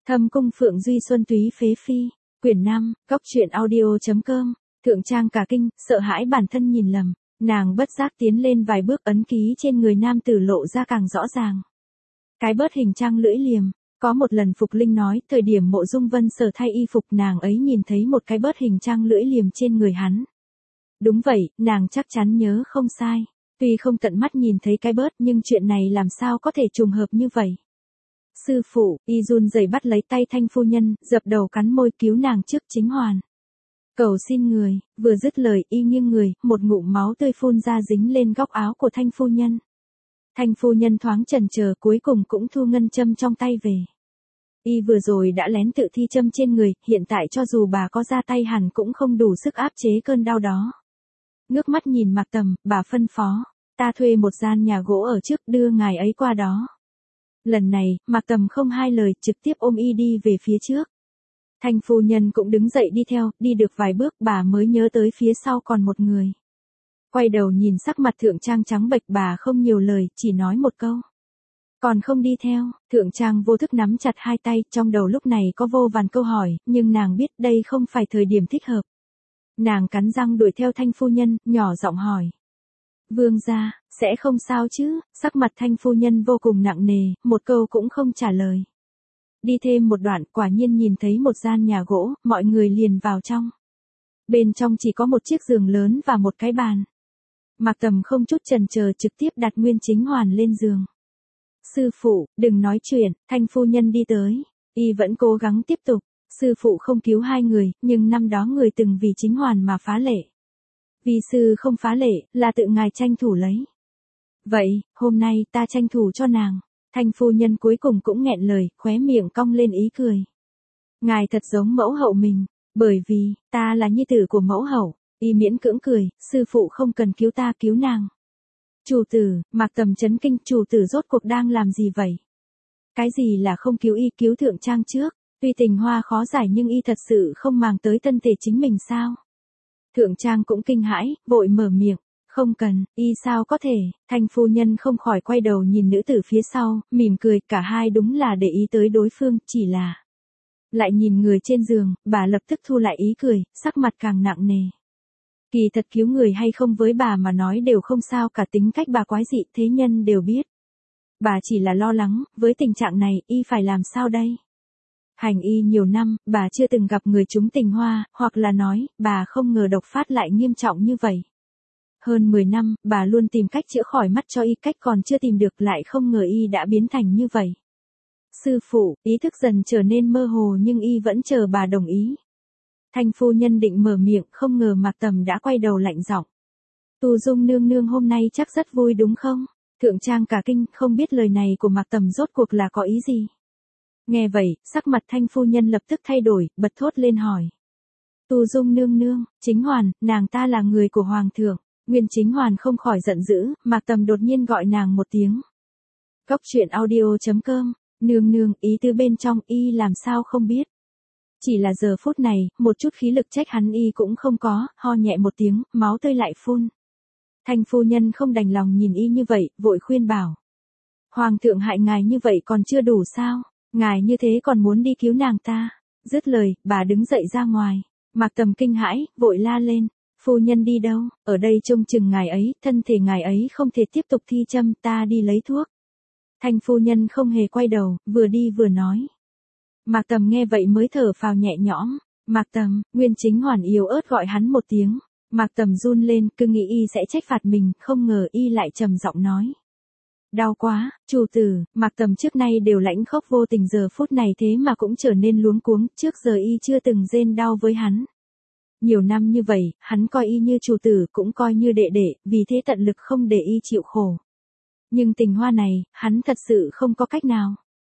Thâm cung Phượng Duy Xuân Túy Phế Phi, quyển 5, góc truyện audio.com, Thượng Trang cả kinh, sợ hãi bản thân nhìn lầm, nàng bất giác tiến lên vài bước, ấn ký trên người nam tử lộ ra càng rõ ràng. Cái bớt hình trang lưỡi liềm, có một lần Phục Linh nói, thời điểm Mộ Dung Vân sở thay y phục nàng ấy nhìn thấy một cái bớt hình trang lưỡi liềm trên người hắn. Đúng vậy, nàng chắc chắn nhớ không sai. Tuy không tận mắt nhìn thấy cái bớt nhưng chuyện này làm sao có thể trùng hợp như vậy. Sư phụ, y run rẩy bắt lấy tay Thanh phu nhân, dập đầu cắn môi cứu nàng trước Chính Hoàn. Cầu xin người, vừa dứt lời y nghiêng người, một ngụm máu tươi phun ra dính lên góc áo của Thanh phu nhân. Thanh phu nhân thoáng chần chờ cuối cùng cũng thu ngân châm trong tay về. Y vừa rồi đã lén tự thi châm trên người, hiện tại cho dù bà có ra tay hẳn cũng không đủ sức áp chế cơn đau đó. Ngước mắt nhìn Mạc Tầm, bà phân phó, ta thuê một gian nhà gỗ ở trước đưa ngài ấy qua đó. Lần này, Mạc Tầm không hai lời, trực tiếp ôm y đi về phía trước. Thanh phu nhân cũng đứng dậy đi theo, đi được vài bước bà mới nhớ tới phía sau còn một người. Quay đầu nhìn sắc mặt Thượng Trang trắng bệch, bà không nhiều lời, chỉ nói một câu. Còn không đi theo. Thượng Trang vô thức nắm chặt hai tay, trong đầu lúc này có vô vàn câu hỏi, nhưng nàng biết đây không phải thời điểm thích hợp. Nàng cắn răng đuổi theo Thanh phu nhân, nhỏ giọng hỏi. Vương gia, sẽ không sao chứ? Sắc mặt Thanh phu nhân vô cùng nặng nề, một câu cũng không trả lời. Đi thêm một đoạn, quả nhiên nhìn thấy một gian nhà gỗ, mọi người liền vào trong. Bên trong chỉ có một chiếc giường lớn và một cái bàn. Mạc Tầm không chút chần chờ trực tiếp đặt Nguyên Chính Hoàn lên giường. Sư phụ, đừng nói chuyện, Thanh phu nhân đi tới. Y vẫn cố gắng tiếp tục. Sư phụ không cứu hai người, nhưng năm đó người từng vì Chính Hoàn mà phá lệ. Vì sư không phá lệ, là tự ngài tranh thủ lấy. Vậy, hôm nay ta tranh thủ cho nàng. Thanh phu nhân cuối cùng cũng nghẹn lời, khóe miệng cong lên ý cười. Ngài thật giống mẫu hậu mình, bởi vì, ta là nhi tử của mẫu hậu. Y miễn cưỡng cười, sư phụ không cần cứu ta, cứu nàng. Chủ tử, Mạc Tầm chấn kinh, chủ tử rốt cuộc đang làm gì vậy? Cái gì là không cứu y, cứu Thượng Trang trước? Tuy tình hoa khó giải nhưng y thật sự không màng tới thân thể chính mình sao? Thượng Trang cũng kinh hãi, vội mở miệng. Không cần, y sao có thể? Thanh phu nhân không khỏi quay đầu nhìn nữ tử phía sau, mỉm cười, cả hai đúng là để ý tới đối phương, chỉ là. Lại nhìn người trên giường, bà lập tức thu lại ý cười, sắc mặt càng nặng nề. Kỳ thật cứu người hay không với bà mà nói đều không sao cả, tính cách bà quái dị, thế nhân đều biết. Bà chỉ là lo lắng, với tình trạng này, y phải làm sao đây? Hành y nhiều năm, bà chưa từng gặp người trúng tình hoa, hoặc là nói, bà không ngờ độc phát lại nghiêm trọng như vậy. Hơn 10 năm, bà luôn tìm cách chữa khỏi mắt cho y, cách còn chưa tìm được, lại không ngờ y đã biến thành như vậy. Sư phụ, ý thức dần trở nên mơ hồ nhưng y vẫn chờ bà đồng ý. Thanh phu nhân định mở miệng, không ngờ Mạc Tầm đã quay đầu lạnh giọng. Tu Dung nương nương hôm nay chắc rất vui đúng không? Thượng Trang cả kinh, không biết lời này của Mạc Tầm rốt cuộc là có ý gì. Nghe vậy, sắc mặt Thanh phu nhân lập tức thay đổi, bật thốt lên hỏi. Tu Dung nương nương, Chính Hoàn, nàng ta là người của Hoàng thượng. Nguyên Chính Hoàn không khỏi giận dữ, Mạc Tầm đột nhiên gọi nàng một tiếng. Góc truyện audio.com, nương nương, ý tứ bên trong y làm sao không biết. Chỉ là giờ phút này, một chút khí lực trách hắn y cũng không có, ho nhẹ một tiếng, máu tươi lại phun. Thanh phu nhân không đành lòng nhìn y như vậy, vội khuyên bảo. Hoàng thượng hại ngài như vậy còn chưa đủ sao, ngài như thế còn muốn đi cứu nàng ta. Dứt lời, bà đứng dậy ra ngoài. Mạc Tầm kinh hãi, vội la lên. Phu nhân đi đâu, ở đây trông chừng ngài ấy, thân thể ngài ấy không thể tiếp tục thi châm, ta đi lấy thuốc. Thanh phu nhân không hề quay đầu, vừa đi vừa nói. Mạc Tầm nghe vậy mới thở phào nhẹ nhõm. Mạc Tầm, Nguyên Chính Hoàn yếu ớt gọi hắn một tiếng. Mạc Tầm run lên, cứ nghĩ y sẽ trách phạt mình, không ngờ y lại trầm giọng nói. Đau quá, chủ tử. Mạc Tầm trước nay đều lãnh khốc vô tình, giờ phút này thế mà cũng trở nên luống cuống, trước giờ y chưa từng rên đau với hắn. Nhiều năm như vậy, hắn coi y như chủ tử cũng coi như đệ đệ, vì thế tận lực không để y chịu khổ. Nhưng tình hoa này, hắn thật sự không có cách nào.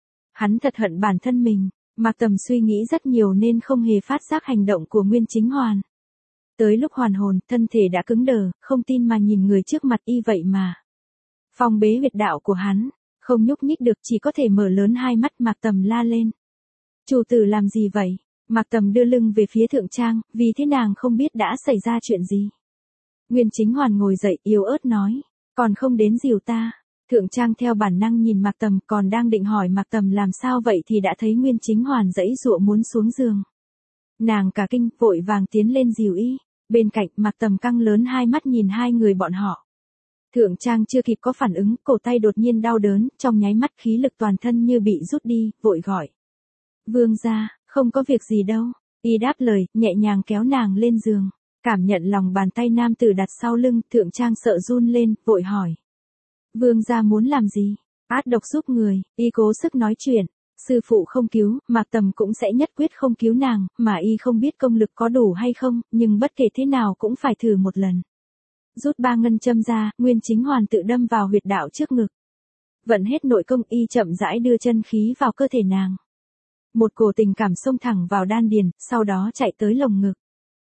Hắn thật hận bản thân mình. Mạc Tầm suy nghĩ rất nhiều nên không hề phát giác hành động của Nguyên Chính Hoàn. Tới lúc hoàn hồn, thân thể đã cứng đờ, không tin mà nhìn người trước mặt y vậy mà. Phong bế huyệt đạo của hắn, không nhúc nhích được, chỉ có thể mở lớn hai mắt. Mạc Tầm la lên. Chủ tử làm gì vậy? Mạc Tầm đưa lưng về phía Thượng Trang, vì thế nàng không biết đã xảy ra chuyện gì. Nguyên Chính Hoàn ngồi dậy, yếu ớt nói. Còn không đến dìu ta. Thượng Trang theo bản năng nhìn Mạc Tầm, còn đang định hỏi Mạc Tầm làm sao vậy thì đã thấy Nguyên Chính Hoàn giãy giụa muốn xuống giường. Nàng cả kinh, vội vàng tiến lên dìu y. Bên cạnh, Mạc Tầm căng lớn hai mắt nhìn hai người bọn họ. Thượng Trang chưa kịp có phản ứng, cổ tay đột nhiên đau đớn, trong nháy mắt khí lực toàn thân như bị rút đi, vội gọi. Vương gia, không có việc gì đâu. Y đáp lời, nhẹ nhàng kéo nàng lên giường. Cảm nhận lòng bàn tay nam tử đặt sau lưng, Thượng Trang sợ run lên, vội hỏi. Vương gia muốn làm gì? Át độc giúp người, y cố sức nói chuyện. Sư phụ không cứu, Mạc Tầm cũng sẽ nhất quyết không cứu nàng, mà y không biết công lực có đủ hay không, nhưng bất kể thế nào cũng phải thử một lần. Rút 3 ngân châm ra, Nguyên Chính Hoàn tự đâm vào huyệt đạo trước ngực. Vận hết nội công, y chậm rãi đưa chân khí vào cơ thể nàng. Một cổ tình cảm xông thẳng vào đan điền, sau đó chạy tới lồng ngực.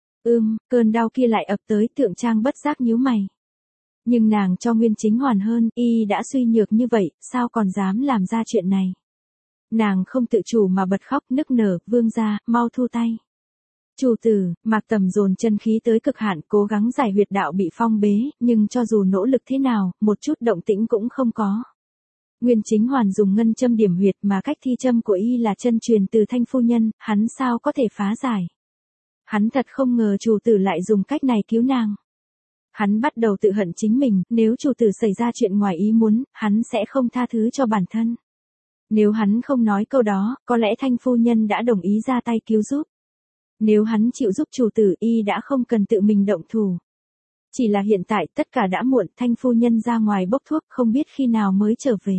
Cơn đau kia lại ập tới, Thượng Trang bất giác nhíu mày. Nhưng nàng cho Nguyên Chính Hoàn hơn, y đã suy nhược như vậy, sao còn dám làm ra chuyện này. Nàng không tự chủ mà bật khóc nức nở, vương gia, mau thu tay. Chủ tử, Mạc Tầm dồn chân khí tới cực hạn, cố gắng giải huyệt đạo bị phong bế, nhưng cho dù nỗ lực thế nào, một chút động tĩnh cũng không có. Nguyên Chính Hoàn dùng ngân châm điểm huyệt mà cách thi châm của y là chân truyền từ Thanh phu nhân, hắn sao có thể phá giải. Hắn thật không ngờ chủ tử lại dùng cách này cứu nàng. Hắn bắt đầu tự hận chính mình, nếu chủ tử xảy ra chuyện ngoài ý muốn, hắn sẽ không tha thứ cho bản thân. Nếu hắn không nói câu đó, có lẽ Thanh phu nhân đã đồng ý ra tay cứu giúp. Nếu hắn chịu giúp chủ tử, y đã không cần tự mình động thủ. Chỉ là hiện tại tất cả đã muộn, Thanh phu nhân ra ngoài bốc thuốc, không biết khi nào mới trở về.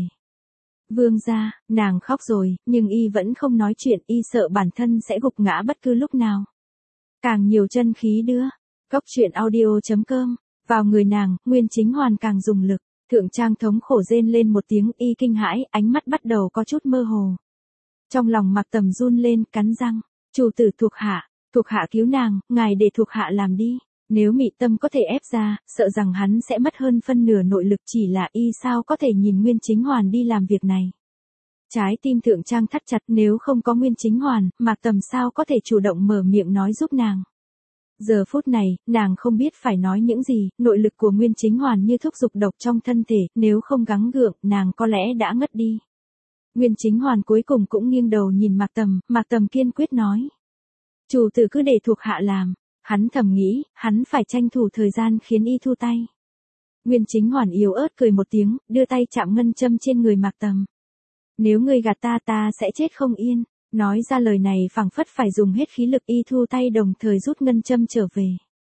Vương gia, nàng khóc rồi, nhưng y vẫn không nói chuyện, y sợ bản thân sẽ gục ngã bất cứ lúc nào. Càng nhiều chân khí đưa. Cốc truyện audio.com. Vào người nàng, Nguyên Chính Hoàn càng dùng lực. Thượng Trang thống khổ rên lên một tiếng, y kinh hãi, ánh mắt bắt đầu có chút mơ hồ. Trong lòng Mạc Tầm run lên, cắn răng. Chủ tử thuộc hạ cứu nàng, ngài để thuộc hạ làm đi. Nếu Mị Tâm có thể ép ra, sợ rằng hắn sẽ mất hơn phân nửa nội lực, chỉ là y sao có thể nhìn Nguyên Chính Hoàn đi làm việc này. Trái tim Thượng Trang thắt chặt, nếu không có Nguyên Chính Hoàn, Mạc Tầm sao có thể chủ động mở miệng nói giúp nàng. Giờ phút này, nàng không biết phải nói những gì, nội lực của Nguyên Chính Hoàn như thuốc dục độc trong thân thể, nếu không gắng gượng, nàng có lẽ đã ngất đi. Nguyên Chính Hoàn cuối cùng cũng nghiêng đầu nhìn Mạc Tầm kiên quyết nói. Chủ tử cứ để thuộc hạ làm, hắn thầm nghĩ, hắn phải tranh thủ thời gian khiến y thu tay. Nguyên Chính Hoàn yếu ớt cười một tiếng, đưa tay chạm ngân châm trên người Mạc Tầm. Nếu ngươi gạt ta sẽ chết không yên. Nói ra lời này phảng phất phải dùng hết khí lực, y thu tay đồng thời rút ngân châm trở về.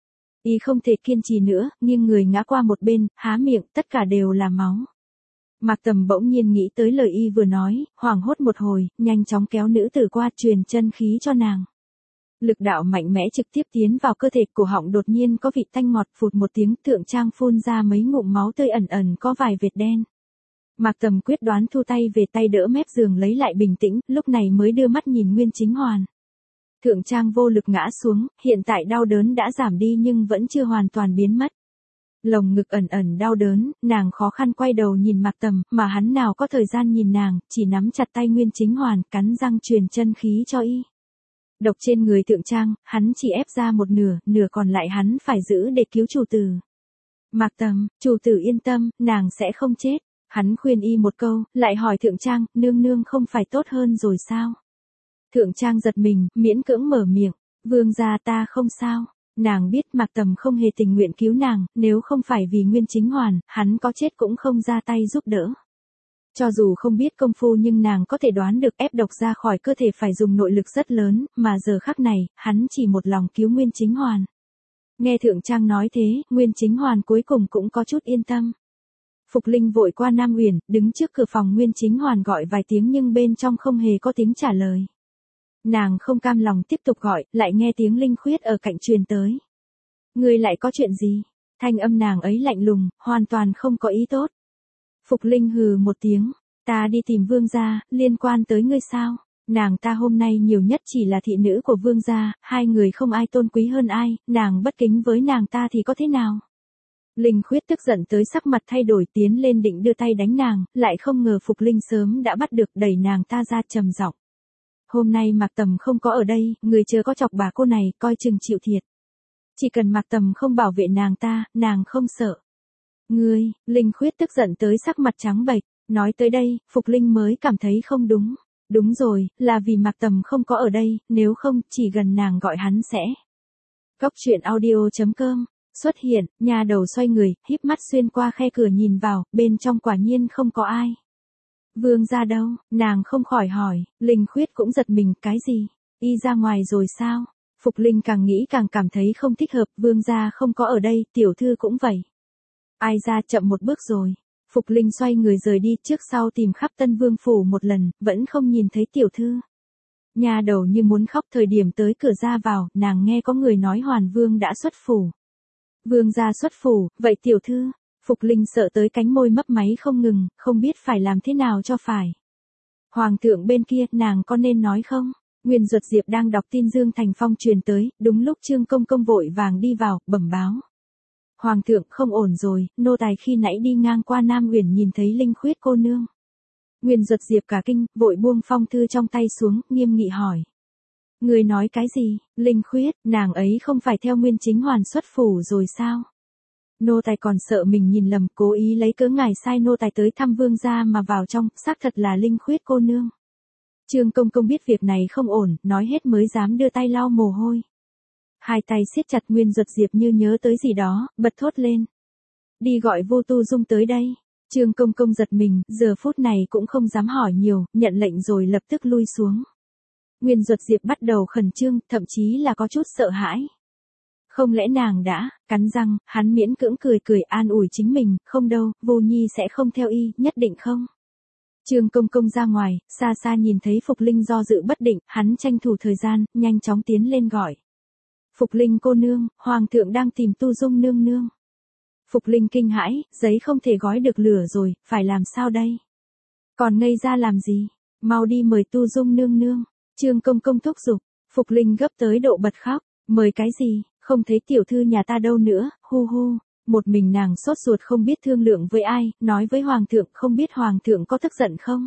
Y không thể kiên trì nữa, nghiêng người ngã qua một bên, há miệng, tất cả đều là máu. Mạc Tầm bỗng nhiên nghĩ tới lời y vừa nói, hoảng hốt một hồi, nhanh chóng kéo nữ tử qua, truyền chân khí cho nàng. Lực đạo mạnh mẽ trực tiếp tiến vào cơ thể, cổ họng đột nhiên có vị tanh ngọt, phụt một tiếng, Thượng Trang phun ra mấy ngụm máu tươi, ẩn ẩn có vài vệt đen. Mạc Tầm quyết đoán thu tay về, tay đỡ mép giường lấy lại bình tĩnh, lúc này mới đưa mắt nhìn Nguyên Chính Hoàn. Thượng Trang vô lực ngã xuống, hiện tại đau đớn đã giảm đi nhưng vẫn chưa hoàn toàn biến mất. Lồng ngực ẩn ẩn đau đớn, nàng khó khăn quay đầu nhìn Mạc Tầm, mà hắn nào có thời gian nhìn nàng, chỉ nắm chặt tay Nguyên Chính Hoàn, cắn răng truyền chân khí cho y. Độc trên người Thượng Trang, hắn chỉ ép ra một nửa, nửa còn lại hắn phải giữ để cứu chủ tử. Mạc Tầm, chủ tử yên tâm, nàng sẽ không chết. Hắn khuyên y một câu, lại hỏi Thượng Trang, nương nương không phải tốt hơn rồi sao? Thượng Trang giật mình, miễn cưỡng mở miệng, vương gia ta không sao. Nàng biết Mạc Tầm không hề tình nguyện cứu nàng, nếu không phải vì Nguyên Chính Hoàn, hắn có chết cũng không ra tay giúp đỡ. Cho dù không biết công phu nhưng nàng có thể đoán được ép độc ra khỏi cơ thể phải dùng nội lực rất lớn, mà giờ khắc này, hắn chỉ một lòng cứu Nguyên Chính Hoàn. Nghe Thượng Trang nói thế, Nguyên Chính Hoàn cuối cùng cũng có chút yên tâm. Phục Linh vội qua Nam Uyển, đứng trước cửa phòng Nguyên Chính Hoàn gọi vài tiếng nhưng bên trong không hề có tiếng trả lời. Nàng không cam lòng tiếp tục gọi, lại nghe tiếng Linh Khuyết ở cạnh truyền tới. Ngươi lại có chuyện gì? Thanh âm nàng ấy lạnh lùng, hoàn toàn không có ý tốt. Phục Linh hừ một tiếng, ta đi tìm vương gia, liên quan tới ngươi sao? Nàng ta hôm nay nhiều nhất chỉ là thị nữ của vương gia, hai người không ai tôn quý hơn ai, nàng bất kính với nàng ta thì có thế nào? Linh Khuyết tức giận tới sắc mặt thay đổi, tiến lên định đưa tay đánh nàng, lại không ngờ Phục Linh sớm đã bắt được, đẩy nàng ta ra trầm giọng. Hôm nay Mạc Tầm không có ở đây, người chưa có chọc bà cô này, coi chừng chịu thiệt. Chỉ cần Mạc Tầm không bảo vệ nàng ta, nàng không sợ. Ngươi, Linh Khuyết tức giận tới sắc mặt trắng bệch, nói tới đây, Phục Linh mới cảm thấy không đúng. Đúng rồi, là vì Mạc Tầm không có ở đây, nếu không, chỉ gần nàng gọi hắn sẽ. Cóc truyện audio.com xuất hiện, nhà đầu xoay người, híp mắt xuyên qua khe cửa nhìn vào, bên trong quả nhiên không có ai. Vương gia đâu, nàng không khỏi hỏi, Linh Khuyết cũng giật mình, cái gì, y ra ngoài rồi sao? Phục Linh càng nghĩ càng cảm thấy không thích hợp, vương gia không có ở đây, tiểu thư cũng vậy. Ai ra chậm một bước rồi. Phục Linh xoay người rời đi, trước sau tìm khắp Tân Vương phủ một lần, vẫn không nhìn thấy tiểu thư. Nhà đầu như muốn khóc, thời điểm tới cửa ra vào, nàng nghe có người nói Hoàn Vương đã xuất phủ. Vương gia xuất phủ, vậy tiểu thư, Phục Linh sợ tới cánh môi mấp máy không ngừng, không biết phải làm thế nào cho phải. Hoàng thượng bên kia, nàng có nên nói không? Nguyên Duật Diệp đang đọc tin Dương Thành Phong truyền tới, đúng lúc Trương Công Công vội vàng đi vào, bẩm báo. Hoàng thượng không ổn rồi, nô tài khi nãy đi ngang qua Nam Uyển nhìn thấy Linh Khuyết cô nương. Nguyên Duật Diệp cả kinh, vội buông phong thư trong tay xuống, nghiêm nghị hỏi. Người nói cái gì, Linh Khuyết, nàng ấy không phải theo Nguyên Chính Hoàn xuất phủ rồi sao? Nô tài còn sợ mình nhìn lầm, cố ý lấy cớ ngài sai nô tài tới thăm vương gia mà vào trong, xác thật là Linh Khuyết cô nương. Trương Công Công biết việc này không ổn, nói hết mới dám đưa tay lau mồ hôi. Hai tay siết chặt, Nguyên Duật Diệp như nhớ tới gì đó, bật thốt lên. Đi gọi Vô Tu Dung tới đây. Trương Công Công giật mình, giờ phút này cũng không dám hỏi nhiều, nhận lệnh rồi lập tức lui xuống. Nguyên Duật Diệp bắt đầu khẩn trương, thậm chí là có chút sợ hãi. Không lẽ nàng đã, cắn răng, hắn miễn cưỡng cười an ủi chính mình, không đâu, Vô Nhi sẽ không theo y, nhất định không. Trương Công Công ra ngoài, xa xa nhìn thấy Phục Linh do dự bất định, hắn tranh thủ thời gian, nhanh chóng tiến lên gọi. Phục Linh cô nương, Hoàng thượng đang tìm Tu Dung nương nương. Phục Linh kinh hãi, giấy không thể gói được lửa rồi, phải làm sao đây? Còn ngây ra làm gì? Mau đi mời Tu Dung nương nương. Trương Công Công thúc giục, Phục Linh gấp tới độ bật khóc, mời cái gì, không thấy tiểu thư nhà ta đâu nữa, hu hu. Một mình nàng sốt ruột không biết thương lượng với ai, nói với Hoàng thượng không biết Hoàng thượng có tức giận không?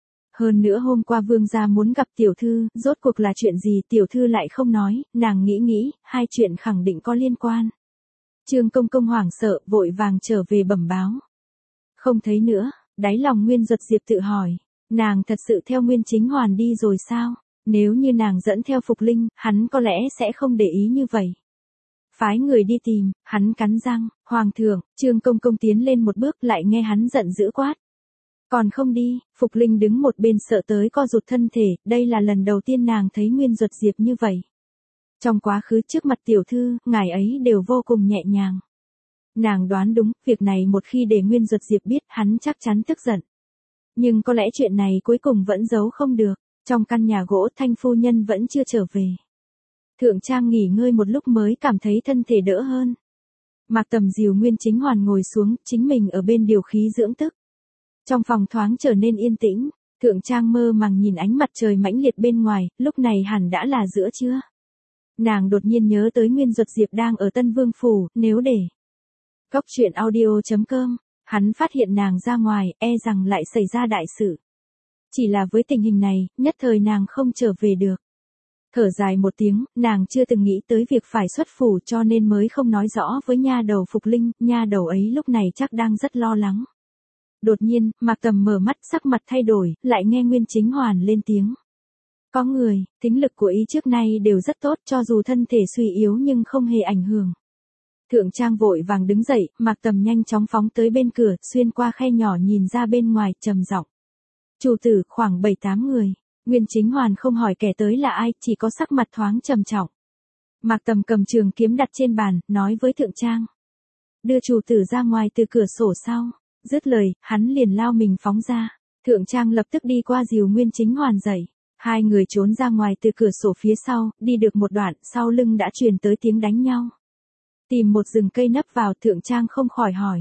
Hơn nữa hôm qua vương gia muốn gặp tiểu thư, rốt cuộc là chuyện gì tiểu thư lại không nói, nàng nghĩ, hai chuyện khẳng định có liên quan. Trương Công Công hoảng sợ, vội vàng trở về bẩm báo. Không thấy nữa, đáy lòng Nguyên Duật Diệp tự hỏi, nàng thật sự theo Nguyên Chính Hoàn đi rồi sao? Nếu như nàng dẫn theo Phục Linh, hắn có lẽ sẽ không để ý như vậy. Phái người đi tìm, hắn cắn răng, Hoàng thượng, Trương Công Công tiến lên một bước lại nghe hắn giận dữ quát. Còn không đi, Phục Linh đứng một bên sợ tới co rụt thân thể, đây là lần đầu tiên nàng thấy Nguyên Duật Diệp như vậy. Trong quá khứ trước mặt tiểu thư, ngài ấy đều vô cùng nhẹ nhàng. Nàng đoán đúng, việc này một khi để Nguyên Duật Diệp biết, hắn chắc chắn tức giận. Nhưng có lẽ chuyện này cuối cùng vẫn giấu không được, trong căn nhà gỗ Thanh phu nhân vẫn chưa trở về. Thượng Trang nghỉ ngơi một lúc mới cảm thấy thân thể đỡ hơn. Mạc Tầm dìu Nguyên Chính Hoàn ngồi xuống, chính mình ở bên điều khí dưỡng tức. Trong phòng thoáng trở nên yên tĩnh, Thượng Trang mơ màng nhìn ánh mặt trời mãnh liệt bên ngoài, lúc này hẳn đã là giữa trưa. Nàng đột nhiên nhớ tới Nguyên Duật Diệp đang ở Tân Vương phủ, nếu để Cóc truyện audio.com, hắn phát hiện nàng ra ngoài, e rằng lại xảy ra đại sự. Chỉ là với tình hình này, nhất thời nàng không trở về được. Thở dài một tiếng, nàng chưa từng nghĩ tới việc phải xuất phủ cho nên mới không nói rõ với nha đầu Phục Linh, nha đầu ấy lúc này chắc đang rất lo lắng. Đột nhiên, Mạc Tầm mở mắt, sắc mặt thay đổi, lại nghe Nguyên Chính Hoàn lên tiếng. Có người, tính lực của ý trước nay đều rất tốt, cho dù thân thể suy yếu nhưng không hề ảnh hưởng. Thượng Trang vội vàng đứng dậy, Mạc Tầm nhanh chóng phóng tới bên cửa, xuyên qua khe nhỏ nhìn ra bên ngoài, trầm giọng. Chủ tử, khoảng 7-8 người. Nguyên Chính Hoàn không hỏi kẻ tới là ai, chỉ có sắc mặt thoáng trầm trọng. Mạc Tầm cầm trường kiếm đặt trên bàn, nói với Thượng Trang. Đưa chủ tử ra ngoài từ cửa sổ sau. Dứt lời, hắn liền lao mình phóng ra. Thượng Trang lập tức đi qua dìu Nguyên Chính Hoàn dậy. Hai người trốn ra ngoài từ cửa sổ phía sau, đi được một đoạn, sau lưng đã truyền tới tiếng đánh nhau. Tìm một rừng cây nấp vào, Thượng Trang không khỏi hỏi.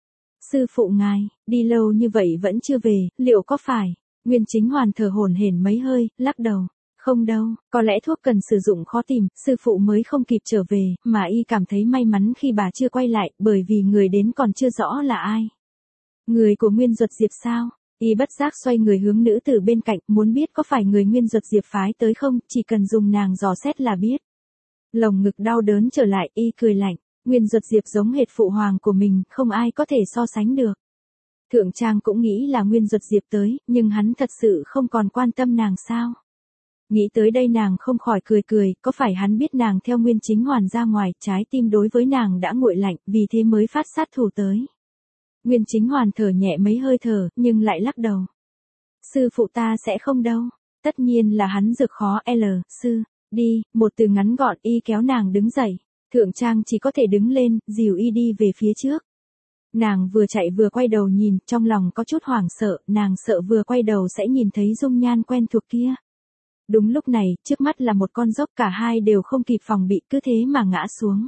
Sư phụ ngài, đi lâu như vậy vẫn chưa về, liệu có phải? Nguyên Chính Hoàn thở hổn hển mấy hơi, lắc đầu. Không đâu, có lẽ thuốc cần sử dụng khó tìm, sư phụ mới không kịp trở về, mà y cảm thấy may mắn khi bà chưa quay lại, bởi vì người đến còn chưa rõ là ai. Người của Nguyên Duật Diệp sao? Y bất giác xoay người hướng nữ tử bên cạnh, muốn biết có phải người Nguyên Duật Diệp phái tới không, chỉ cần dùng nàng dò xét là biết. Lồng ngực đau đớn trở lại, y cười lạnh. Nguyên Duật Diệp giống hệt phụ hoàng của mình, không ai có thể so sánh được. Thượng Trang cũng nghĩ là Nguyên Duật Diệp tới, nhưng hắn thật sự không còn quan tâm nàng sao? Nghĩ tới đây nàng không khỏi cười cười, có phải hắn biết nàng theo Nguyên Chính Hoàn ra ngoài, trái tim đối với nàng đã nguội lạnh, vì thế mới phát sát thủ tới. Nguyên Chính Hoàn thở nhẹ mấy hơi thở, nhưng lại lắc đầu. Sư phụ ta sẽ không đâu. Tất nhiên là hắn rực khó sư, đi, một từ ngắn gọn y kéo nàng đứng dậy. Thượng Trang chỉ có thể đứng lên, dìu y đi về phía trước. Nàng vừa chạy vừa quay đầu nhìn, trong lòng có chút hoảng sợ, nàng sợ vừa quay đầu sẽ nhìn thấy dung nhan quen thuộc kia. Đúng lúc này, trước mắt là một con dốc, cả hai đều không kịp phòng bị, cứ thế mà ngã xuống.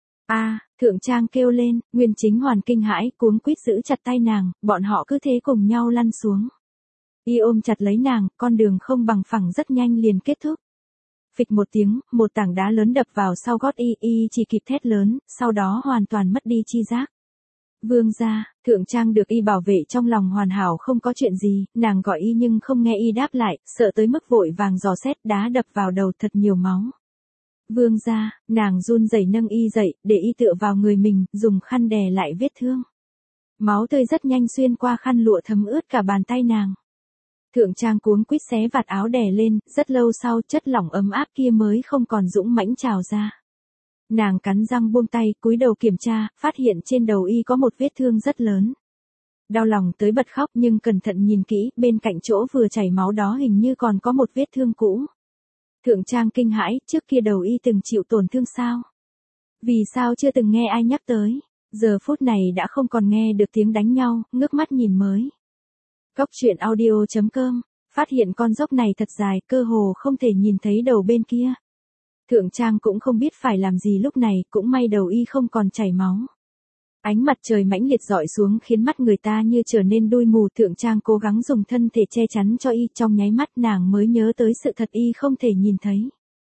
Thượng Trang kêu lên, Nguyên Chính Hoàn kinh hãi, cuống quýt giữ chặt tay nàng, bọn họ cứ thế cùng nhau lăn xuống. Y ôm chặt lấy nàng, con đường không bằng phẳng rất nhanh liền kết thúc. Phịch một tiếng, một tảng đá lớn đập vào sau gót y chỉ kịp thét lớn, sau đó hoàn toàn mất đi chi giác. Vương gia, Thượng Trang được y bảo vệ trong lòng hoàn hảo không có chuyện gì, nàng gọi y nhưng không nghe y đáp lại, sợ tới mức vội vàng dò xét, đá đập vào đầu thật nhiều máu. Vương gia, nàng run rẩy nâng y dậy, để y tựa vào người mình, dùng khăn đè lại vết thương. Máu tươi rất nhanh xuyên qua khăn lụa thấm ướt cả bàn tay nàng. Thượng Trang cuống quýt xé vạt áo đè lên, rất lâu sau chất lỏng ấm áp kia mới không còn dũng mãnh trào ra. Nàng cắn răng buông tay, cúi đầu kiểm tra, phát hiện trên đầu y có một vết thương rất lớn. Đau lòng tới bật khóc nhưng cẩn thận nhìn kỹ, bên cạnh chỗ vừa chảy máu đó hình như còn có một vết thương cũ. Thượng Trang kinh hãi, trước kia đầu y từng chịu tổn thương sao? Vì sao chưa từng nghe ai nhắc tới? Giờ phút này đã không còn nghe được tiếng đánh nhau, ngước mắt nhìn mới. Góc truyện audio.com, phát hiện con dốc này thật dài, cơ hồ không thể nhìn thấy đầu bên kia. Thượng Trang cũng không biết phải làm gì lúc này, cũng may đầu y không còn chảy máu. Ánh mặt trời mãnh liệt rọi xuống khiến mắt người ta như trở nên đui mù. Thượng Trang cố gắng dùng thân thể che chắn cho y, trong nháy mắt nàng mới nhớ tới sự thật y không thể nhìn thấy.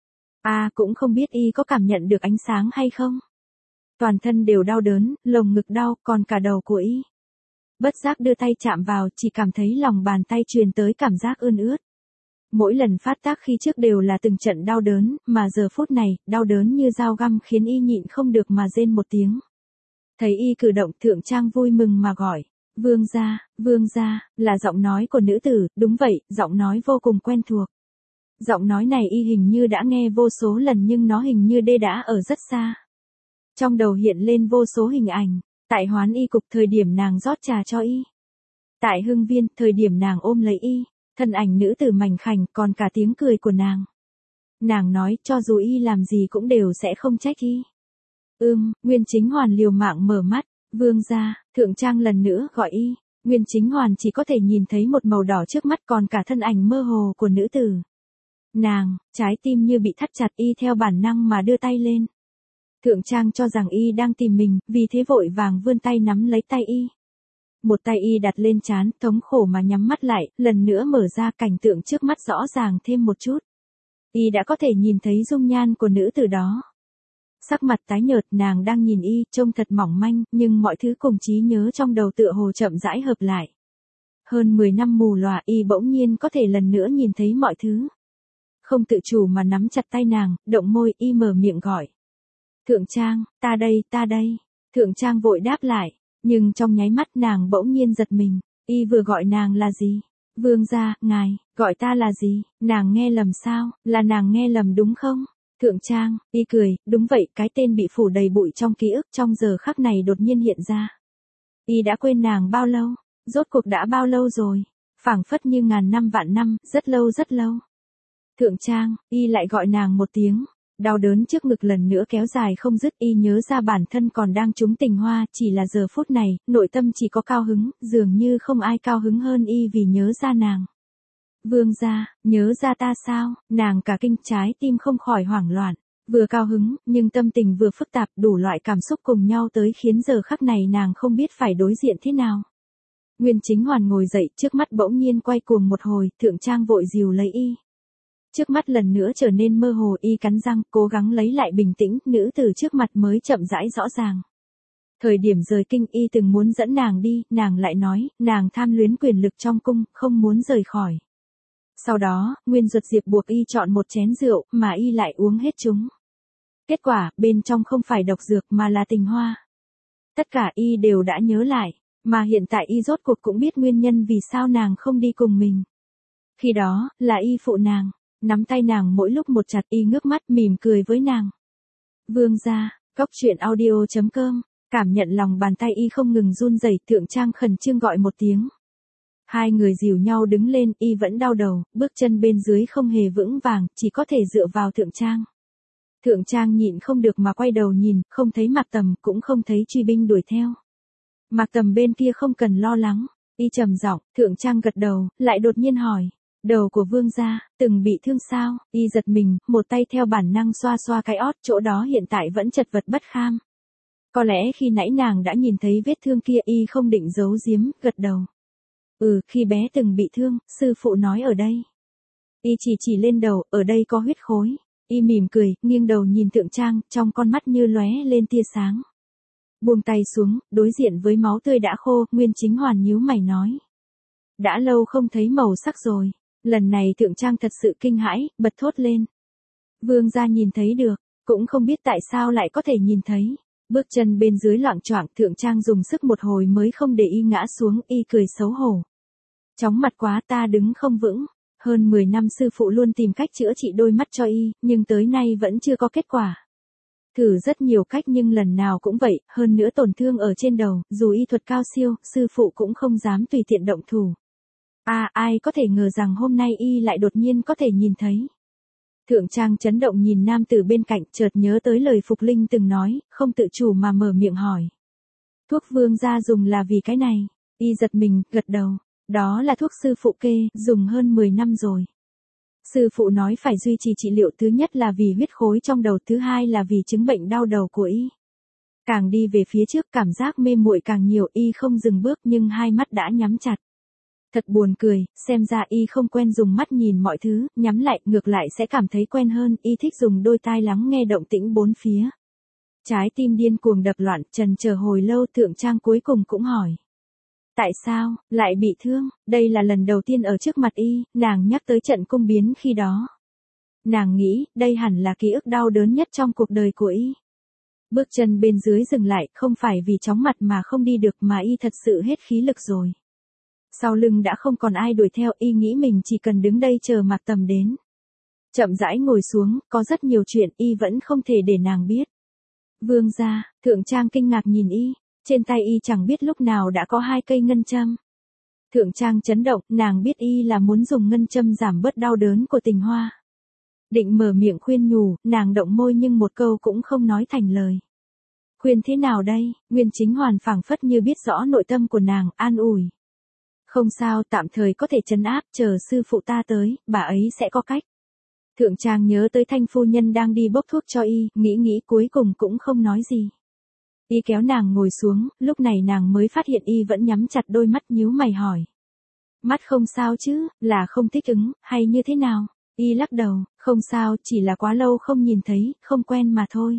Cũng không biết y có cảm nhận được ánh sáng hay không. Toàn thân đều đau đớn, lồng ngực đau, còn cả đầu của y. Bất giác đưa tay chạm vào, chỉ cảm thấy lòng bàn tay truyền tới cảm giác ươn ướt. Mỗi lần phát tác khi trước đều là từng trận đau đớn, mà giờ phút này, đau đớn như dao găm khiến y nhịn không được mà rên một tiếng. Thấy y cử động, Thượng Trang vui mừng mà gọi, vương gia, là giọng nói của nữ tử, đúng vậy, giọng nói vô cùng quen thuộc. Giọng nói này y hình như đã nghe vô số lần nhưng nó hình như đã ở rất xa. Trong đầu hiện lên vô số hình ảnh, tại Hoán Y cục thời điểm nàng rót trà cho y. Tại Hưng Viên, thời điểm nàng ôm lấy y, thân ảnh nữ tử mảnh khảnh, còn cả tiếng cười của nàng. Nàng nói, cho dù y làm gì cũng đều sẽ không trách y. Nguyên Chính Hoàn liều mạng mở mắt, vương gia, Thượng Trang lần nữa gọi y. Nguyên Chính Hoàn chỉ có thể nhìn thấy một màu đỏ trước mắt, còn cả thân ảnh mơ hồ của nữ tử. Nàng, trái tim như bị thắt chặt, y theo bản năng mà đưa tay lên. Thượng Trang cho rằng y đang tìm mình, vì thế vội vàng vươn tay nắm lấy tay y. Một tay y đặt lên trán, thống khổ mà nhắm mắt lại, lần nữa mở ra, cảnh tượng trước mắt rõ ràng thêm một chút. Y đã có thể nhìn thấy dung nhan của nữ tử đó. Sắc mặt tái nhợt, nàng đang nhìn y, trông thật mỏng manh, nhưng mọi thứ cùng trí nhớ trong đầu tựa hồ chậm rãi hợp lại. Hơn 10 năm mù lòa, y bỗng nhiên có thể lần nữa nhìn thấy mọi thứ. Không tự chủ mà nắm chặt tay nàng, động môi, y mở miệng gọi. Thượng Trang, ta đây. Thượng Trang vội đáp lại, nhưng trong nháy mắt nàng bỗng nhiên giật mình, y vừa gọi nàng là gì? Vương gia, ngài, gọi ta là gì? Nàng nghe lầm sao? Là nàng nghe lầm đúng không? Thượng Trang, y cười, đúng vậy, cái tên bị phủ đầy bụi trong ký ức trong giờ khắc này đột nhiên hiện ra. Y đã quên nàng bao lâu? Rốt cuộc đã bao lâu rồi? Phảng phất như ngàn năm vạn năm, rất lâu rất lâu. Thượng Trang, y lại gọi nàng một tiếng. Đau đớn trước ngực lần nữa kéo dài không dứt, y nhớ ra bản thân còn đang trúng tình hoa, chỉ là giờ phút này, nội tâm chỉ có cao hứng, dường như không ai cao hứng hơn y vì nhớ ra nàng. Vương gia, nhớ ra ta sao? Nàng cả kinh, trái tim không khỏi hoảng loạn, vừa cao hứng, nhưng tâm tình vừa phức tạp, đủ loại cảm xúc cùng nhau tới khiến giờ khắc này nàng không biết phải đối diện thế nào. Nguyên Chính Hoàn ngồi dậy, trước mắt bỗng nhiên quay cuồng một hồi, Thượng Trang vội dìu lấy y. Trước mắt lần nữa trở nên mơ hồ, y cắn răng, cố gắng lấy lại bình tĩnh, nữ tử trước mặt mới chậm rãi rõ ràng. Thời điểm rời kinh, y từng muốn dẫn nàng đi, nàng lại nói, nàng tham luyến quyền lực trong cung, không muốn rời khỏi. Sau đó, Nguyên Duật Diệp buộc y chọn một chén rượu, mà y lại uống hết chúng. Kết quả, bên trong không phải độc dược mà là tình hoa. Tất cả y đều đã nhớ lại, mà hiện tại y rốt cuộc cũng biết nguyên nhân vì sao nàng không đi cùng mình. Khi đó, là y phụ nàng, nắm tay nàng mỗi lúc một chặt, y ngước mắt mỉm cười với nàng. Vương gia, Cốc Truyện Audio.com, cảm nhận lòng bàn tay y không ngừng run rẩy, Thượng Trang khẩn trương gọi một tiếng. Hai người dìu nhau đứng lên, y vẫn đau đầu, bước chân bên dưới không hề vững vàng, chỉ có thể dựa vào Thượng Trang. Thượng Trang nhịn không được mà quay đầu nhìn, không thấy Mạc Tầm, cũng không thấy truy binh đuổi theo. Mạc Tầm bên kia không cần lo lắng, y trầm giọng. Thượng Trang gật đầu, lại đột nhiên hỏi. Đầu của vương gia, từng bị thương sao? Y giật mình, một tay theo bản năng xoa xoa cái ót, chỗ đó hiện tại vẫn chật vật bất kham. Có lẽ khi nãy nàng đã nhìn thấy vết thương kia, y không định giấu giếm, gật đầu. Khi bé từng bị thương, sư phụ nói ở đây. Y chỉ lên đầu, ở đây có huyết khối. Y mỉm cười, nghiêng đầu nhìn Thượng Trang, trong con mắt như lóe lên tia sáng. Buông tay xuống, đối diện với máu tươi đã khô, Nguyên Chính Hoàn nhíu mày nói. Đã lâu không thấy màu sắc rồi. Lần này Thượng Trang thật sự kinh hãi, bật thốt lên. Vương gia nhìn thấy được, cũng không biết tại sao lại có thể nhìn thấy. Bước chân bên dưới loạng choạng, Thượng Trang dùng sức một hồi mới không để y ngã xuống, y cười xấu hổ. Chóng mặt quá, ta đứng không vững. Hơn 10 năm sư phụ luôn tìm cách chữa trị đôi mắt cho y, nhưng tới nay vẫn chưa có kết quả. Thử rất nhiều cách nhưng lần nào cũng vậy, hơn nữa tổn thương ở trên đầu, dù y thuật cao siêu, sư phụ cũng không dám tùy tiện động thủ. Ai có thể ngờ rằng hôm nay y lại đột nhiên có thể nhìn thấy. Thượng Trang chấn động nhìn nam tử bên cạnh, chợt nhớ tới lời Phục Linh từng nói, không tự chủ mà mở miệng hỏi. Thuốc vương gia dùng là vì cái này. Y giật mình, gật đầu. Đó là thuốc sư phụ kê, dùng hơn 10 năm rồi. Sư phụ nói phải duy trì trị liệu, thứ nhất là vì huyết khối trong đầu, thứ hai là vì chứng bệnh đau đầu của y. Càng đi về phía trước cảm giác mê muội càng nhiều, y không dừng bước nhưng hai mắt đã nhắm chặt. Thật buồn cười, xem ra y không quen dùng mắt nhìn mọi thứ, nhắm lại, ngược lại sẽ cảm thấy quen hơn, y thích dùng đôi tai lắng nghe động tĩnh bốn phía. Trái tim điên cuồng đập loạn, trần chờ hồi lâu, Thượng Trang cuối cùng cũng hỏi. Tại sao, lại bị thương? Đây là lần đầu tiên ở trước mặt y, nàng nhắc tới trận cung biến khi đó. Nàng nghĩ, đây hẳn là ký ức đau đớn nhất trong cuộc đời của y. Bước chân bên dưới dừng lại, không phải vì chóng mặt mà không đi được mà y thật sự hết khí lực rồi. Sau lưng đã không còn ai đuổi theo, y nghĩ mình chỉ cần đứng đây chờ Mạc Tầm đến. Chậm rãi ngồi xuống, có rất nhiều chuyện y vẫn không thể để nàng biết. Vương gia, Thượng Trang kinh ngạc nhìn y, trên tay y chẳng biết lúc nào đã có 2 cây ngân châm. Thượng Trang chấn động, nàng biết y là muốn dùng ngân châm giảm bớt đau đớn của tình hoa. Định mở miệng khuyên nhủ, nàng động môi nhưng một câu cũng không nói thành lời. Khuyên thế nào đây? Nguyên Chính Hoàn phảng phất như biết rõ nội tâm của nàng, an ủi. Không sao, tạm thời có thể trấn áp, chờ sư phụ ta tới, bà ấy sẽ có cách. Thượng Trang nhớ tới Thanh phu nhân đang đi bốc thuốc cho y, nghĩ cuối cùng cũng không nói gì. Y kéo nàng ngồi xuống, lúc này nàng mới phát hiện y vẫn nhắm chặt đôi mắt, nhíu mày hỏi. Mắt không sao chứ, là không thích ứng, hay như thế nào? Y lắc đầu, không sao, chỉ là quá lâu không nhìn thấy, không quen mà thôi.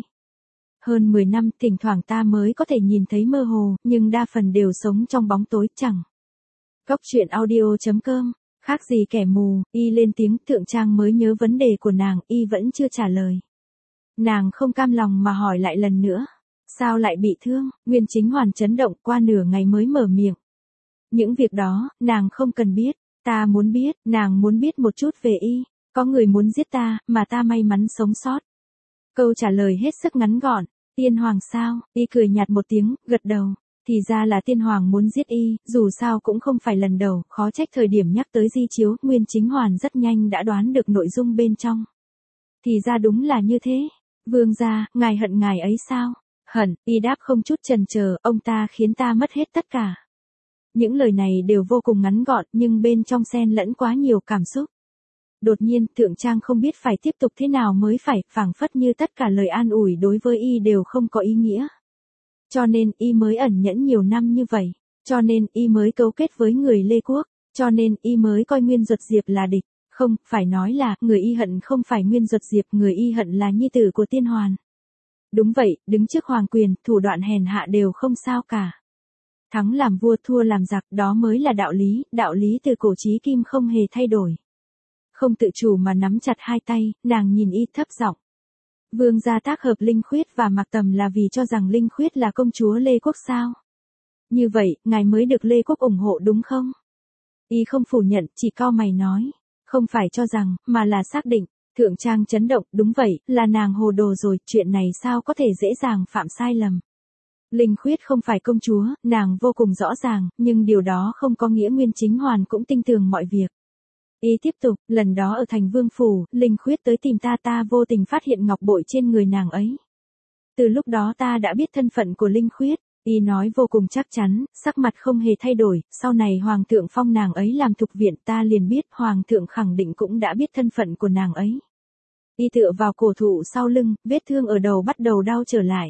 Hơn 10 năm, thỉnh thoảng ta mới có thể nhìn thấy mơ hồ, nhưng đa phần đều sống trong bóng tối, chẳng. Cốc Truyện Audio.com, khác gì kẻ mù, y lên tiếng. Thượng Trang mới nhớ vấn đề của nàng, y vẫn chưa trả lời. Nàng không cam lòng mà hỏi lại lần nữa. Sao lại bị thương? Nguyên Chính Hoàn chấn động, qua nửa ngày mới mở miệng. Những việc đó, nàng không cần biết. Ta muốn biết, nàng muốn biết một chút về y. Có người muốn giết ta, mà ta may mắn sống sót. Câu trả lời hết sức ngắn gọn. Tiên Hoàng sao? Y cười nhạt một tiếng, gật đầu. Thì ra là Tiên Hoàng muốn giết y, dù sao cũng không phải lần đầu, khó trách thời điểm nhắc tới di chiếu, Nguyên Chính Hoàn rất nhanh đã đoán được nội dung bên trong. Thì ra đúng là như thế. Vương gia, ngài hận ngài ấy sao? Hận, y đáp không chút chần chờ, ông ta khiến ta mất hết tất cả. Những lời này đều vô cùng ngắn gọn, nhưng bên trong xen lẫn quá nhiều cảm xúc. Đột nhiên, Thượng Trang không biết phải tiếp tục thế nào mới phải, phảng phất như tất cả lời an ủi đối với y đều không có ý nghĩa. Cho nên, y mới ẩn nhẫn nhiều năm như vậy. Cho nên, y mới cấu kết với người Lê Quốc. Cho nên, y mới coi Nguyên Duật Diệp là địch. Không, phải nói là, người y hận không phải Nguyên Duật Diệp, người y hận là nhi tử của Tiên Hoàn. Đúng vậy, đứng trước hoàng quyền, thủ đoạn hèn hạ đều không sao cả. Thắng làm vua, thua làm giặc, đó mới là đạo lý từ cổ chí kim không hề thay đổi. Không tự chủ mà nắm chặt hai tay, nàng nhìn y thấp giọng. Vương gia tác hợp Linh Khuyết và Mạc Tầm là vì cho rằng Linh Khuyết là công chúa Lê Quốc sao? Như vậy, ngài mới được Lê Quốc ủng hộ đúng không? Y không phủ nhận, chỉ cau mày nói. Không phải cho rằng, mà là xác định. Thượng Trang chấn động, đúng vậy, là nàng hồ đồ rồi, chuyện này sao có thể dễ dàng phạm sai lầm. Linh Khuyết không phải công chúa, nàng vô cùng rõ ràng, nhưng điều đó không có nghĩa Nguyên Chính Hoàn cũng tin tưởng mọi việc. Y tiếp tục, lần đó ở thành Vương Phủ, Linh Khuyết tới tìm ta vô tình phát hiện ngọc bội trên người nàng ấy. Từ lúc đó ta đã biết thân phận của Linh Khuyết. Y nói vô cùng chắc chắn, sắc mặt không hề thay đổi, sau này Hoàng thượng phong nàng ấy làm thục viện ta liền biết Hoàng thượng khẳng định cũng đã biết thân phận của nàng ấy. Y tựa vào cổ thụ sau lưng, vết thương ở đầu bắt đầu đau trở lại.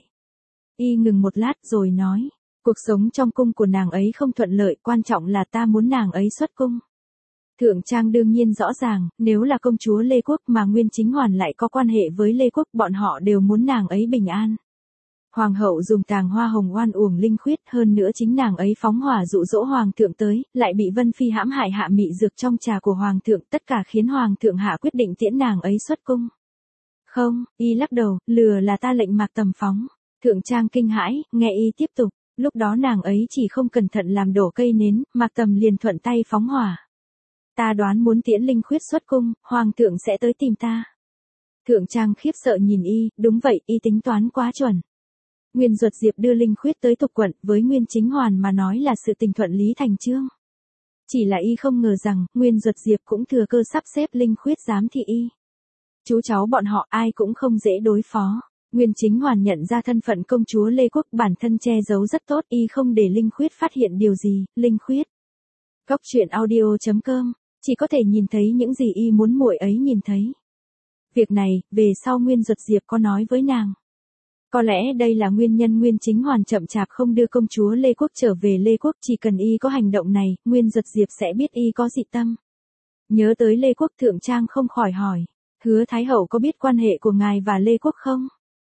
Y ngừng một lát rồi nói, cuộc sống trong cung của nàng ấy không thuận lợi, quan trọng là ta muốn nàng ấy xuất cung. Thượng Trang đương nhiên rõ ràng, nếu là công chúa Lê Quốc mà Nguyên Chính Hoàn lại có quan hệ với Lê Quốc, bọn họ đều muốn nàng ấy bình an. Hoàng hậu dùng tàng hoa hồng oan uổng Linh Khuyết, hơn nữa chính nàng ấy phóng hỏa dụ dỗ Hoàng thượng tới, lại bị Vân Phi hãm hại hạ mị dược trong trà của Hoàng thượng, tất cả khiến Hoàng thượng hạ quyết định tiễn nàng ấy xuất cung. Không, Y lắc đầu, lừa là ta lệnh Mạc Tầm phóng. Thượng Trang kinh hãi, nghe Y tiếp tục, lúc đó nàng ấy chỉ không cẩn thận làm đổ cây nến, Mạc Tầm liền thuận tay phóng hỏa. Ta đoán muốn tiễn Linh Khuyết xuất cung, Hoàng thượng sẽ tới tìm ta. Thượng Trang khiếp sợ nhìn Y, đúng vậy, Y tính toán quá chuẩn. Nguyên Duật Diệp đưa Linh Khuyết tới Tục quận, với Nguyên Chính Hoàn mà nói là sự tình thuận lý thành chương. Chỉ là Y không ngờ rằng, Nguyên Duật Diệp cũng thừa cơ sắp xếp Linh Khuyết giám thị Y. Chú cháu bọn họ ai cũng không dễ đối phó. Nguyên Chính Hoàn nhận ra thân phận công chúa Lê Quốc, bản thân che giấu rất tốt, Y không để Linh Khuyết phát hiện điều gì. Linh Khuyết. Góc truyện audio.com, chỉ có thể nhìn thấy những gì Y muốn muội ấy nhìn thấy. Việc này, về sau Nguyên Duật Diệp có nói với nàng. Có lẽ đây là nguyên nhân Nguyên Chính Hoàn chậm chạp không đưa công chúa Lê Quốc trở về Lê Quốc, chỉ cần Y có hành động này, Nguyên Duật Diệp sẽ biết Y có dị tâm. Nhớ tới Lê Quốc, Thượng Trang không khỏi hỏi, Hứa Thái Hậu có biết quan hệ của ngài và Lê Quốc không?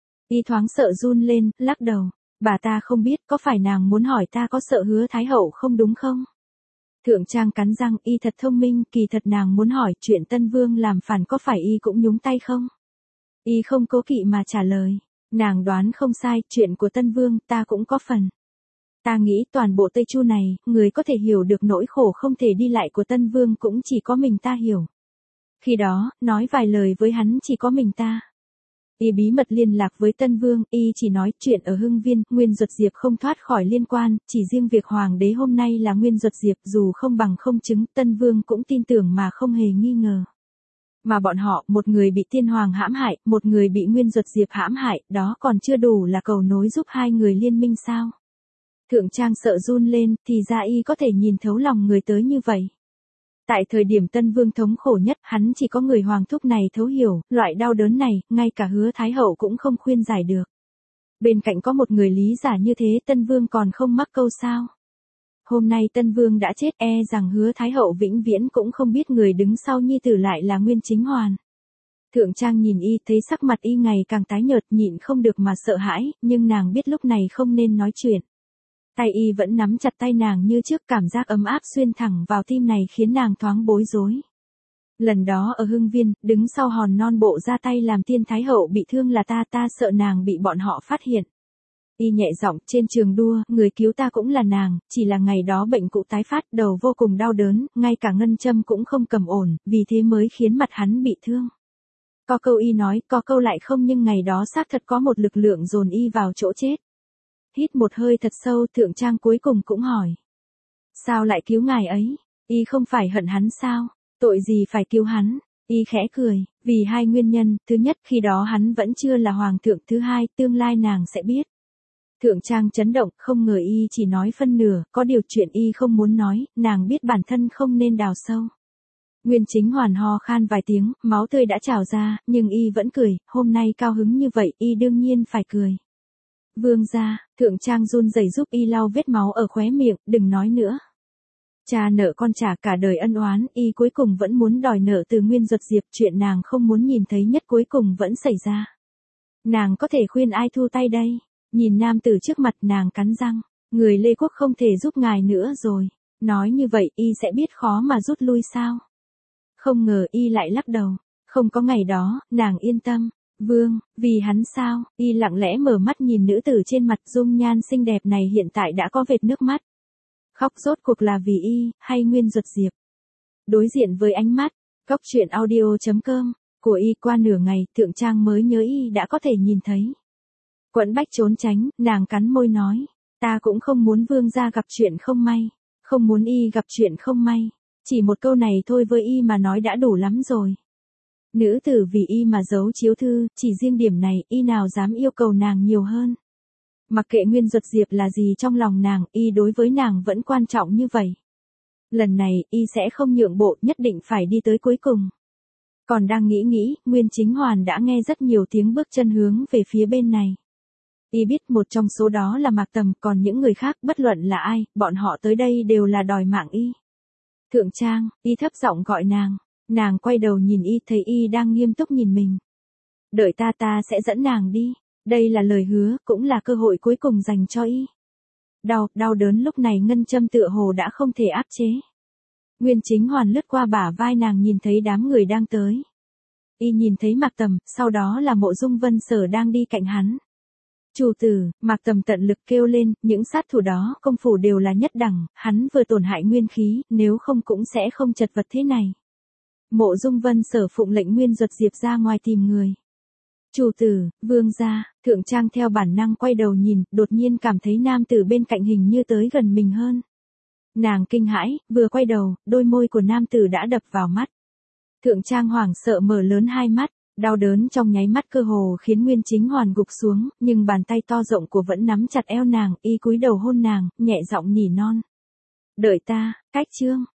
Y thoáng sợ run lên, lắc đầu, bà ta không biết, có phải nàng muốn hỏi ta có sợ Hứa Thái Hậu không đúng không? Thượng Trang cắn răng, Y thật thông minh, kỳ thật nàng muốn hỏi chuyện Tân Vương làm phản có phải Y cũng nhúng tay không? Y không cố kỵ mà trả lời. Nàng đoán không sai, chuyện của Tân Vương ta cũng có phần. Ta nghĩ toàn bộ Tây Chu này, người có thể hiểu được nỗi khổ không thể đi lại của Tân Vương cũng chỉ có mình ta hiểu. Khi đó, nói vài lời với hắn chỉ có mình ta. Y bí mật liên lạc với Tân Vương, Y chỉ nói chuyện ở Hưng Viên, Nguyên Duật Diệp không thoát khỏi liên quan, chỉ riêng việc Hoàng đế hôm nay là Nguyên Duật Diệp, dù không bằng không chứng, Tân Vương cũng tin tưởng mà không hề nghi ngờ. Mà bọn họ, một người bị tiên hoàng hãm hại, một người bị Nguyên Duật Diệp hãm hại, đó còn chưa đủ là cầu nối giúp hai người liên minh sao? Thượng Trang sợ run lên, thì ra Y có thể nhìn thấu lòng người tới như vậy. Tại thời điểm Tân Vương thống khổ nhất, hắn chỉ có người hoàng thúc này thấu hiểu, loại đau đớn này, ngay cả Hứa Thái Hậu cũng không khuyên giải được. Bên cạnh có một người lý giả như thế, Tân Vương còn không mắc câu sao? Hôm nay Tân Vương đã chết, rằng Hứa Thái Hậu vĩnh viễn cũng không biết người đứng sau nhi tử lại là Nguyên Chính Hoàn. Thượng Trang nhìn Y, thấy sắc mặt Y ngày càng tái nhợt, nhịn không được mà sợ hãi, nhưng nàng biết lúc này không nên nói chuyện. Tay Y vẫn nắm chặt tay nàng như trước, cảm giác ấm áp xuyên thẳng vào tim này khiến nàng thoáng bối rối. Lần đó ở Hưng Viên, đứng sau hòn non bộ ra tay làm Tiên Thái Hậu bị thương là ta sợ nàng bị bọn họ phát hiện. Y nhẹ giọng, trên trường đua, người cứu ta cũng là nàng, chỉ là ngày đó bệnh cụ tái phát, đầu vô cùng đau đớn, ngay cả ngân châm cũng không cầm ổn, vì thế mới khiến mặt hắn bị thương. Có câu Y nói, có câu lại không, nhưng ngày đó xác thật có một lực lượng dồn Y vào chỗ chết. Hít một hơi thật sâu, Thượng Trang cuối cùng cũng hỏi. Sao lại cứu ngài ấy? Y không phải hận hắn sao? Tội gì phải cứu hắn? Y khẽ cười, vì hai nguyên nhân, thứ nhất khi đó hắn vẫn chưa là hoàng thượng, thứ hai, tương lai nàng sẽ biết. Thượng Trang chấn động, không ngờ Y chỉ nói phân nửa, có điều chuyện Y không muốn nói, nàng biết bản thân không nên đào sâu. Nguyên Chính Hoàn ho khan vài tiếng, máu tươi đã trào ra, nhưng Y vẫn cười, hôm nay cao hứng như vậy, Y đương nhiên phải cười. Vương gia, Thượng Trang run rẩy giúp Y lau vết máu ở khóe miệng, đừng nói nữa. Cha nợ con trả cả đời ân oán, Y cuối cùng vẫn muốn đòi nợ từ Nguyên Duật Diệp, chuyện nàng không muốn nhìn thấy nhất cuối cùng vẫn xảy ra. Nàng có thể khuyên ai thu tay đây? Nhìn nam tử trước mặt, nàng cắn răng, người Lê Quốc không thể giúp ngài nữa rồi. Nói như vậy, Y sẽ biết khó mà rút lui sao? Không ngờ Y lại lắc đầu, không có ngày đó, nàng yên tâm. Vương, vì hắn sao? Y lặng lẽ mở mắt nhìn nữ tử trên mặt, dung nhan xinh đẹp này hiện tại đã có vệt nước mắt. Khóc rốt cuộc là vì y, hay Nguyên Duật Diệp? Đối diện với ánh mắt, Cốc Truyện Audio.com của y qua nửa ngày, Thượng Trang mới nhớ y đã có thể nhìn thấy. Quẫn bách trốn tránh, nàng cắn môi nói, ta cũng không muốn vương gia gặp chuyện không may, không muốn y gặp chuyện không may. Chỉ một câu này thôi với y mà nói đã đủ lắm rồi. Nữ tử vì y mà giấu chiếu thư, chỉ riêng điểm này, y nào dám yêu cầu nàng nhiều hơn. Mặc kệ Nguyên Duật Diệp là gì trong lòng nàng, y đối với nàng vẫn quan trọng như vậy. Lần này, y sẽ không nhượng bộ, nhất định phải đi tới cuối cùng. Còn đang nghĩ, Nguyên Chính Hoàn đã nghe rất nhiều tiếng bước chân hướng về phía bên này. Y biết một trong số đó là Mạc Tầm, còn những người khác bất luận là ai, bọn họ tới đây đều là đòi mạng y. Thượng Trang, y thấp giọng gọi nàng quay đầu nhìn y, thấy y đang nghiêm túc nhìn mình. Đợi ta sẽ dẫn nàng đi, đây là lời hứa, cũng là cơ hội cuối cùng dành cho y. Đau đớn lúc này ngân châm tựa hồ đã không thể áp chế. Nguyên Chính Hoàn lướt qua bả vai nàng, nhìn thấy đám người đang tới. Y nhìn thấy Mạc Tầm, sau đó là Mộ Dung Vân Sở đang đi cạnh hắn. Chủ tử, Mạc Tầm tận lực kêu lên, những sát thủ đó công phu đều là nhất đẳng, hắn vừa tổn hại nguyên khí, nếu không cũng sẽ không chật vật thế này. Mộ Dung Vân Sở phụng lệnh Nguyên Duật Diệp ra ngoài tìm người. Chủ tử, vương gia. Thượng Trang theo bản năng quay đầu nhìn, đột nhiên cảm thấy nam tử bên cạnh hình như tới gần mình hơn. Nàng kinh hãi, vừa quay đầu, đôi môi của nam tử đã đập vào mắt. Thượng Trang hoảng sợ mở lớn hai mắt, đau đớn trong nháy mắt cơ hồ khiến Nguyên Chính Hoàn gục xuống, nhưng bàn tay to rộng của vẫn nắm chặt eo nàng, y cúi đầu hôn nàng, nhẹ giọng nỉ non. Đợi ta, cách chương.